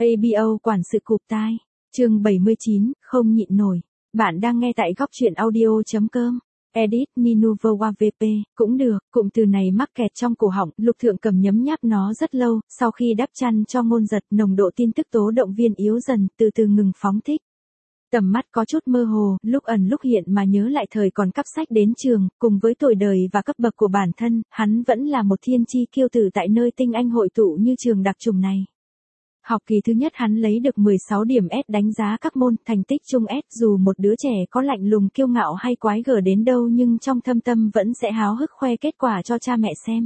ABO quản sự cụp tai. Chương 79, không nhịn nổi. Bạn đang nghe tại góc truyện audio.com. Edit Minuvoa VP, cũng được, cụm từ này mắc kẹt trong cổ họng, Lục Thượng Cầm nhấm nháp nó rất lâu, sau khi đắp chăn cho Ngôn Giật, nồng độ tin tức tố động viên yếu dần, từ từ ngừng phóng thích. Tầm mắt có chút mơ hồ, lúc ẩn lúc hiện mà nhớ lại thời còn cắp sách đến trường, cùng với tuổi đời và cấp bậc của bản thân, hắn vẫn là một thiên chi kiêu tử tại nơi tinh anh hội tụ như trường đặc trùng này. Học kỳ thứ nhất hắn lấy được 16 điểm S đánh giá các môn, thành tích trung S, dù một đứa trẻ có lạnh lùng kiêu ngạo hay quái gở đến đâu nhưng trong thâm tâm vẫn sẽ háo hức khoe kết quả cho cha mẹ xem.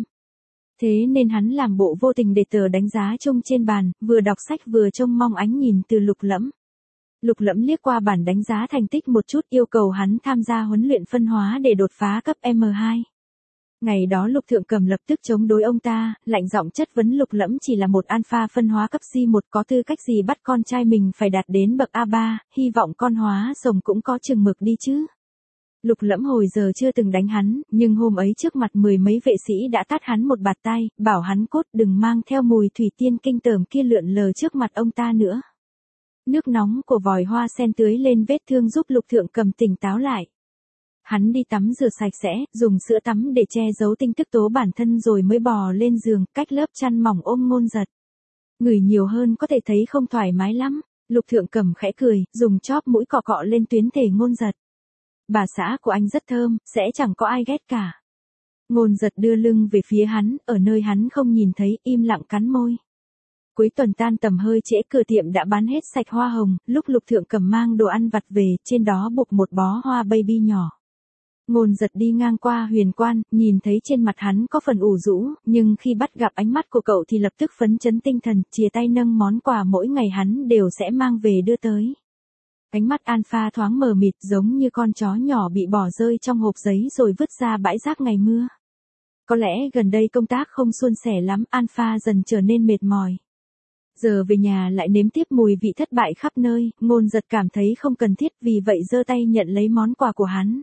Thế nên hắn làm bộ vô tình để tờ đánh giá chung trên bàn, vừa đọc sách vừa trông mong ánh nhìn từ Lục Lẫm. Lục Lẫm liếc qua bản đánh giá thành tích một chút, yêu cầu hắn tham gia huấn luyện phân hóa để đột phá cấp M2. Ngày đó Lục Thượng Cầm lập tức chống đối ông ta, lạnh giọng chất vấn Lục Lẫm chỉ là một alpha phân hóa cấp G1, có tư cách gì bắt con trai mình phải đạt đến bậc A3, hy vọng con hóa rồng cũng có chừng mực đi chứ. Lục Lẫm hồi giờ chưa từng đánh hắn, nhưng hôm ấy trước mặt mười mấy vệ sĩ đã tát hắn một bạt tay, bảo hắn cốt đừng mang theo mùi thủy tiên kinh tởm kia lượn lờ trước mặt ông ta nữa. Nước nóng của vòi hoa sen tưới lên vết thương giúp Lục Thượng Cầm tỉnh táo lại. Hắn đi tắm rửa sạch sẽ, dùng sữa tắm để che giấu tin tức tố bản thân rồi mới bò lên giường, cách lớp chăn mỏng ôm Ngôn Giật. Ngửi nhiều hơn có thể thấy không thoải mái lắm. Lục Thượng Cầm khẽ cười, dùng chóp mũi cọ cọ lên tuyến thể Ngôn Giật. Bà xã của anh rất thơm, sẽ chẳng có ai ghét cả. Ngôn Giật đưa lưng về phía hắn, ở nơi hắn không nhìn thấy, im lặng cắn môi. Cuối tuần tan tầm hơi trễ, cửa tiệm đã bán hết sạch hoa hồng, lúc Lục Thượng Cầm mang đồ ăn vặt về, trên đó buộc một bó hoa baby nhỏ. Ngôn Giật đi ngang qua Huyền Quan, nhìn thấy trên mặt hắn có phần ủ rũ, nhưng khi bắt gặp ánh mắt của cậu thì lập tức phấn chấn tinh thần, chìa tay nâng món quà mỗi ngày hắn đều sẽ mang về đưa tới. Ánh mắt Alpha thoáng mờ mịt, giống như con chó nhỏ bị bỏ rơi trong hộp giấy rồi vứt ra bãi rác ngày mưa. Có lẽ gần đây công tác không suôn sẻ lắm, Alpha dần trở nên mệt mỏi. Giờ về nhà lại nếm tiếp mùi vị thất bại khắp nơi, Ngôn Giật cảm thấy không cần thiết, vì vậy giơ tay nhận lấy món quà của hắn.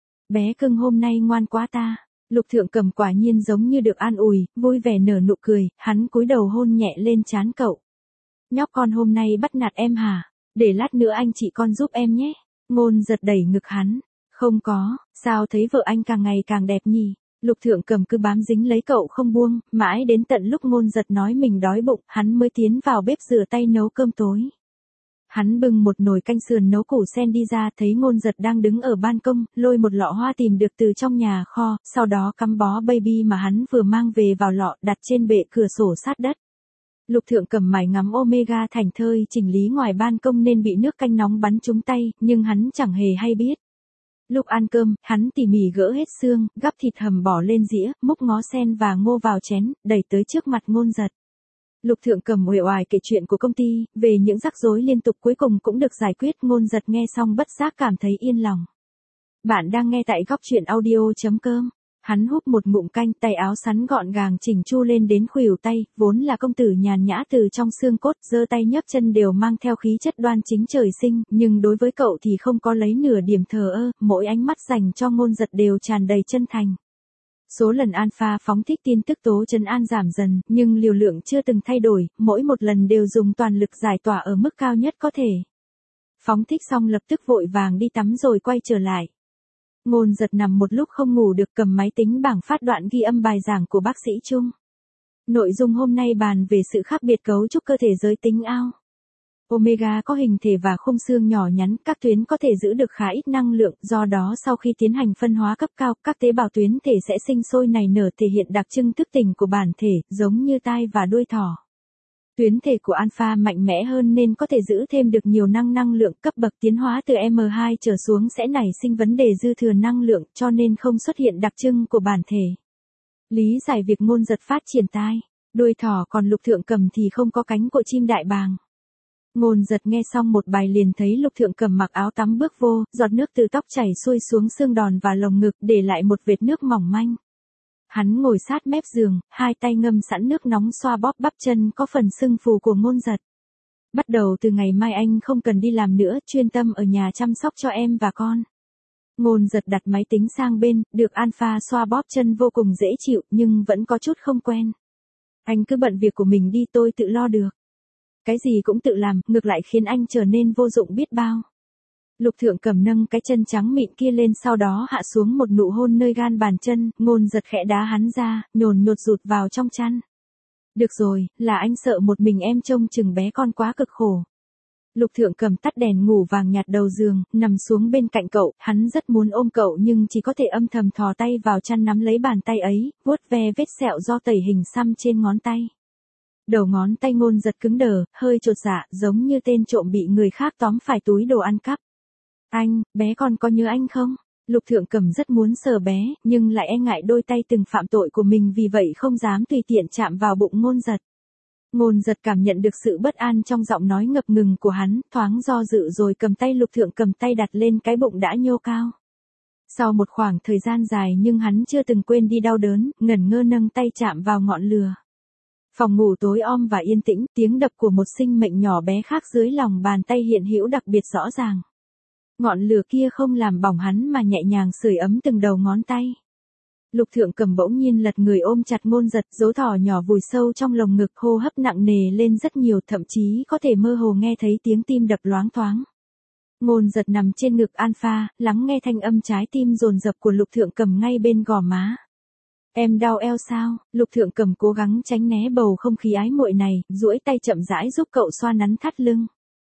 Bé cưng hôm nay ngoan quá ta. Lục Thượng Cầm quả nhiên giống như được an ủi, vui vẻ nở nụ cười, hắn cúi đầu hôn nhẹ lên trán cậu. Nhóc con hôm nay bắt nạt em hả? Để lát nữa anh chị con giúp em nhé. Ngôn Giật đẩy ngực hắn. Không có, sao thấy vợ anh càng ngày càng đẹp nhỉ? Lục Thượng Cầm cứ bám dính lấy cậu không buông, mãi đến tận lúc Ngôn Giật nói mình đói bụng, hắn mới tiến vào bếp rửa tay nấu cơm tối. Hắn bưng một nồi canh sườn nấu củ sen đi ra, thấy Ngôn Giật đang đứng ở ban công, lôi một lọ hoa tìm được từ trong nhà kho, sau đó cắm bó baby mà hắn vừa mang về vào lọ, đặt trên bệ cửa sổ sát đất. Lục Thượng Cầm mải ngắm Omega thảnh thơi chỉnh lý ngoài ban công nên bị nước canh nóng bắn trúng tay, nhưng hắn chẳng hề hay biết. Lúc ăn cơm, hắn tỉ mỉ gỡ hết xương, gắp thịt hầm bỏ lên dĩa, múc ngó sen và ngô vào chén, đẩy tới trước mặt Ngôn Giật. Lục Thượng Cầm uể oải kể chuyện của công ty, về những rắc rối liên tục cuối cùng cũng được giải quyết. Ngôn Giật nghe xong bất giác cảm thấy yên lòng. Bạn đang nghe tại góc truyện audio.com. Hắn húp một ngụm canh, tay áo sắn gọn gàng chỉnh chu lên đến khuỷu tay, vốn là công tử nhàn nhã từ trong xương cốt, giơ tay nhấc chân đều mang theo khí chất đoan chính trời sinh, nhưng đối với cậu thì không có lấy nửa điểm thờ ơ, mỗi ánh mắt dành cho Ngôn Giật đều tràn đầy chân thành. Số lần Alpha phóng thích tin tức tố trấn an giảm dần, nhưng liều lượng chưa từng thay đổi, mỗi một lần đều dùng toàn lực giải tỏa ở mức cao nhất có thể. Phóng thích xong lập tức vội vàng đi tắm rồi quay trở lại. Ngôn Giật nằm một lúc không ngủ được, cầm máy tính bảng phát đoạn ghi âm bài giảng của bác sĩ Trung. Nội dung hôm nay bàn về sự khác biệt cấu trúc cơ thể giới tính ao. Omega có hình thể và khung xương nhỏ nhắn, các tuyến có thể giữ được khá ít năng lượng, do đó sau khi tiến hành phân hóa cấp cao, các tế bào tuyến thể sẽ sinh sôi nảy nở, thể hiện đặc trưng thức tỉnh của bản thể, giống như tai và đuôi thỏ. Tuyến thể của Alpha mạnh mẽ hơn nên có thể giữ thêm được nhiều năng lượng, cấp bậc tiến hóa từ M2 trở xuống sẽ nảy sinh vấn đề dư thừa năng lượng, cho nên không xuất hiện đặc trưng của bản thể. Lý giải việc Ngôn Giật phát triển tai, đuôi thỏ, còn Lục Thượng Cầm thì không có cánh của chim đại bàng. Ngôn Giật nghe xong một bài liền thấy Lục Thượng Cầm mặc áo tắm bước vô, giọt nước từ tóc chảy xuôi xuống xương đòn và lồng ngực, để lại một vệt nước mỏng manh. Hắn ngồi sát mép giường, hai tay ngâm sẵn nước nóng xoa bóp bắp chân có phần sưng phù của Ngôn Giật. Bắt đầu từ ngày mai anh không cần đi làm nữa, chuyên tâm ở nhà chăm sóc cho em và con. Ngôn Giật đặt máy tính sang bên, được Alpha xoa bóp chân vô cùng dễ chịu, nhưng vẫn có chút không quen. Anh cứ bận việc của mình đi, tôi tự lo được. cái gì cũng tự làm, ngược lại khiến anh trở nên vô dụng biết bao. Lục Thượng Cẩm nâng cái chân trắng mịn kia lên, sau đó hạ xuống một nụ hôn nơi gan bàn chân, Ngôn Giật khẽ đá hắn ra, nhồn nhột rụt vào trong chăn. Được rồi, là anh sợ một mình em trông chừng bé con quá cực khổ. Lục Thượng Cẩm tắt đèn ngủ vàng nhạt đầu giường, nằm xuống bên cạnh cậu, hắn rất muốn ôm cậu nhưng chỉ có thể âm thầm thò tay vào chăn nắm lấy bàn tay ấy, vuốt ve vết sẹo do tẩy hình xăm trên ngón tay. Đầu ngón tay Ngôn Giật cứng đờ, hơi chột dạ, giống như tên trộm bị người khác tóm phải túi đồ ăn cắp. Anh, bé con có nhớ anh không? Lục Thượng Cẩm rất muốn sờ bé, nhưng lại e ngại đôi tay từng phạm tội của mình, vì vậy không dám tùy tiện chạm vào bụng Ngôn Giật. Ngôn Giật cảm nhận được sự bất an trong giọng nói ngập ngừng của hắn, thoáng do dự rồi cầm tay Lục Thượng Cẩm tay đặt lên cái bụng đã nhô cao. Sau một khoảng thời gian dài nhưng hắn chưa từng quên đi đau đớn, ngẩn ngơ nâng tay chạm vào ngọn lửa. Phòng ngủ tối om và yên tĩnh, tiếng đập của một sinh mệnh nhỏ bé khác dưới lòng bàn tay hiện hữu đặc biệt rõ ràng. Ngọn lửa kia không làm bỏng hắn mà nhẹ nhàng sưởi ấm từng đầu ngón tay. Lục Thượng Cẩm bỗng nhiên lật người ôm chặt Ngôn Giật, dấu thỏ nhỏ vùi sâu trong lồng ngực, hô hấp nặng nề lên rất nhiều, thậm chí có thể mơ hồ nghe thấy tiếng tim đập loáng thoáng. Ngôn Giật nằm trên ngực Alpha, lắng nghe thanh âm trái tim dồn dập của Lục Thượng Cẩm ngay bên gò má. Em đau eo sao? Lục Thượng Cẩm cố gắng tránh né bầu không khí ái muội này, duỗi tay chậm rãi giúp cậu xoa nắn thắt lưng.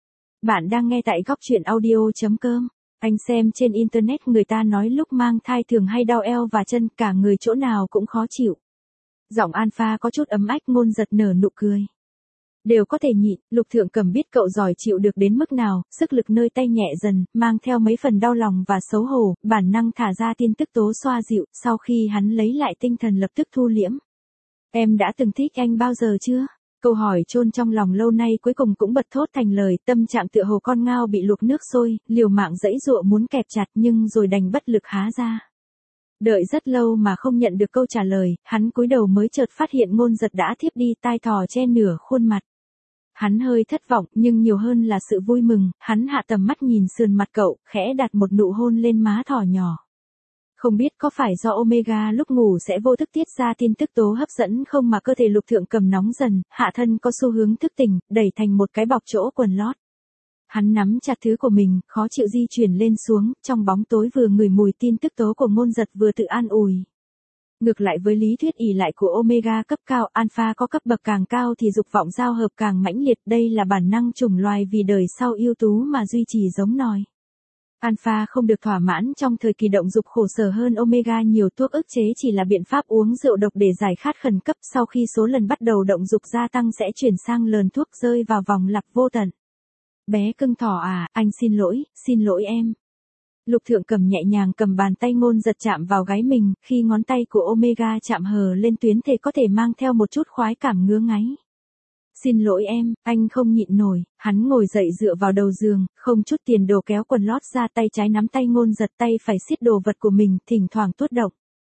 Bạn đang nghe tại góc truyện audio.com. Anh xem trên internet người ta nói lúc mang thai thường hay đau eo và chân, cả người chỗ nào cũng khó chịu. Giọng Alpha có chút ấm ách, Ngôn Giật nở nụ cười. Đều có thể nhịn, Lục Thượng Cẩm biết cậu giỏi chịu được đến mức nào, sức lực nơi tay nhẹ dần, mang theo mấy phần đau lòng và xấu hổ, bản năng thả ra tin tức tố xoa dịu, sau khi hắn lấy lại tinh thần lập tức thu liễm. Em đã từng thích anh bao giờ chưa? Câu hỏi chôn trong lòng lâu nay cuối cùng cũng bật thốt thành lời, tâm trạng tựa hồ con ngao bị luộc nước sôi, liều mạng giãy giụa muốn kẹp chặt nhưng rồi đành bất lực há ra. Đợi rất lâu mà không nhận được câu trả lời, hắn cúi đầu mới chợt phát hiện Ngôn Giật đã thiếp đi, tai thò che nửa khuôn mặt. Hắn hơi thất vọng nhưng nhiều hơn là sự vui mừng, hắn hạ tầm mắt nhìn sườn mặt cậu, khẽ đặt một nụ hôn lên má thỏ nhỏ. Không biết có phải do Omega lúc ngủ sẽ vô thức tiết ra tin tức tố hấp dẫn không mà cơ thể Lục Thượng Cẩm nóng dần, hạ thân có xu hướng thức tỉnh, đẩy thành một cái bọc chỗ quần lót. Hắn nắm chặt thứ của mình, khó chịu di chuyển lên xuống, trong bóng tối vừa ngửi mùi tin tức tố của Ngôn Giật vừa tự an ủi. Ngược lại với lý thuyết ỷ lại của Omega cấp cao, Alpha có cấp bậc càng cao thì dục vọng giao hợp càng mãnh liệt, đây là bản năng chủng loài vì đời sau ưu tú mà duy trì giống nòi. Alpha không được thỏa mãn trong thời kỳ động dục khổ sở hơn Omega nhiều, thuốc ức chế chỉ là biện pháp uống rượu độc để giải khát khẩn cấp, sau khi số lần bắt đầu động dục gia tăng sẽ chuyển sang lờn thuốc, rơi vào vòng lặp vô tận. Bé cưng thỏ à, anh xin lỗi em. Lục Thượng Cẩm nhẹ nhàng cầm bàn tay Ngôn Giật chạm vào gáy mình, khi ngón tay của Omega chạm hờ lên tuyến thể có thể mang theo một chút khoái cảm ngứa ngáy. Xin lỗi em, anh không nhịn nổi. Hắn ngồi dậy dựa vào đầu giường, không chút tiền đồ kéo quần lót ra, tay trái nắm tay Ngôn Giật, tay phải siết đồ vật của mình, thỉnh thoảng tuốt động.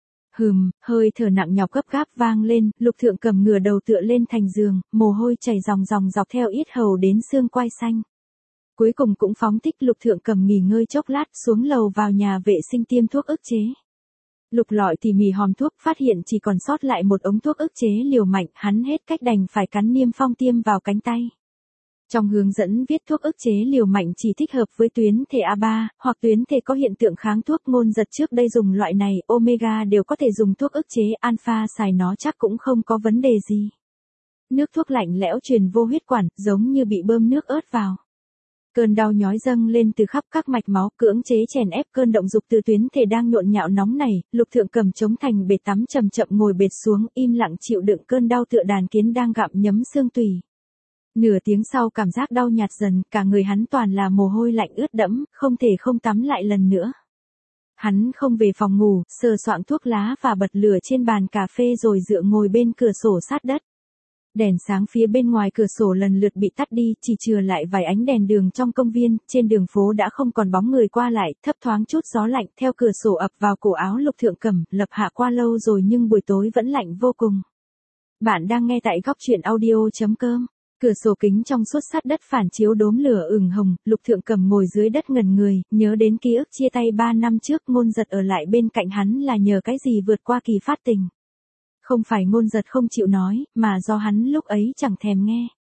Hơi thở nặng nhọc gấp gáp vang lên, Lục Thượng Cẩm ngửa đầu tựa lên thành giường, mồ hôi chảy ròng ròng dọc theo yết hầu đến xương quai xanh. Cuối cùng cũng phóng thích, Lục Thượng Cẩm nghỉ ngơi chốc lát, xuống lầu vào nhà vệ sinh tiêm thuốc ức chế. Lục lọi tỉ mỉ hòm thuốc, phát hiện chỉ còn sót lại một ống thuốc ức chế liều mạnh, hắn hết cách đành phải cắn niêm phong tiêm vào cánh tay. Trong hướng dẫn viết thuốc ức chế liều mạnh chỉ thích hợp với tuyến thể A3, hoặc tuyến thể có hiện tượng kháng thuốc. Ngôn Giật trước đây dùng loại này, Omega đều có thể dùng thuốc ức chế, Alpha xài nó chắc cũng không có vấn đề gì. Nước thuốc lạnh lẽo truyền vô huyết quản, giống như bị bơm nước ớt vào. Cơn đau nhói dâng lên từ khắp các mạch máu, cưỡng chế chèn ép cơn động dục từ tuyến thể đang nhộn nhạo nóng này. Lục Thượng Cẩm chống thành bể tắm chậm chậm ngồi bệt xuống, im lặng chịu đựng cơn đau tựa đàn kiến đang gặm nhấm xương tủy. Nửa tiếng sau cảm giác đau nhạt dần, cả người hắn toàn là mồ hôi lạnh ướt đẫm, không thể không tắm lại lần nữa. Hắn không về phòng ngủ, sờ soạng thuốc lá và bật lửa trên bàn cà phê rồi dựa ngồi bên cửa sổ sát đất. Đèn sáng phía bên ngoài cửa sổ lần lượt bị tắt đi, chỉ chừa lại vài ánh đèn đường trong công viên, trên đường phố đã không còn bóng người qua lại, thấp thoáng chút gió lạnh theo cửa sổ ập vào cổ áo Lục Thượng Cẩm, lập hạ qua lâu rồi nhưng buổi tối vẫn lạnh vô cùng. Bạn đang nghe tại góc truyện audio.com. Cửa sổ kính trong suốt sát đất phản chiếu đốm lửa ửng hồng, Lục Thượng Cẩm ngồi dưới đất ngẩn người, nhớ đến ký ức chia tay 3 năm trước, Ngôn Giật ở lại bên cạnh hắn là nhờ cái gì vượt qua kỳ phát tình. Không phải Ngôn Giật không chịu nói, mà do hắn lúc ấy chẳng thèm nghe.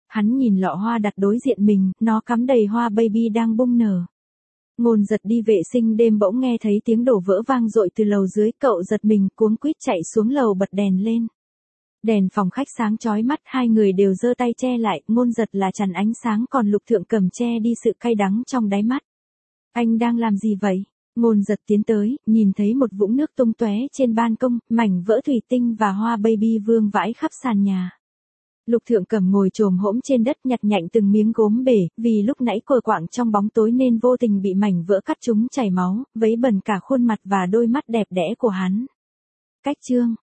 Hắn nhìn lọ hoa đặt đối diện mình, nó cắm đầy hoa baby đang bung nở. Ngôn giật đi vệ sinh đêm bỗng nghe thấy tiếng đổ vỡ vang dội từ lầu dưới, cậu giật mình cuống quýt chạy xuống lầu bật đèn lên. Đèn phòng khách sáng chói mắt, hai người đều giơ tay che lại, Ngôn giật là chắn ánh sáng còn Lục Thượng Cẩm che đi sự cay đắng trong đáy mắt. Anh đang làm gì vậy? Ngôn giật tiến tới, nhìn thấy một vũng nước tung tóe trên ban công, mảnh vỡ thủy tinh và hoa baby vương vãi khắp sàn nhà. Lục Thượng Cẩm ngồi chồm hổm trên đất nhặt nhạnh từng miếng gốm bể, vì lúc nãy cờ quạng trong bóng tối nên vô tình bị mảnh vỡ cắt trúng chảy máu, vấy bẩn cả khuôn mặt và đôi mắt đẹp đẽ của hắn. Cách chương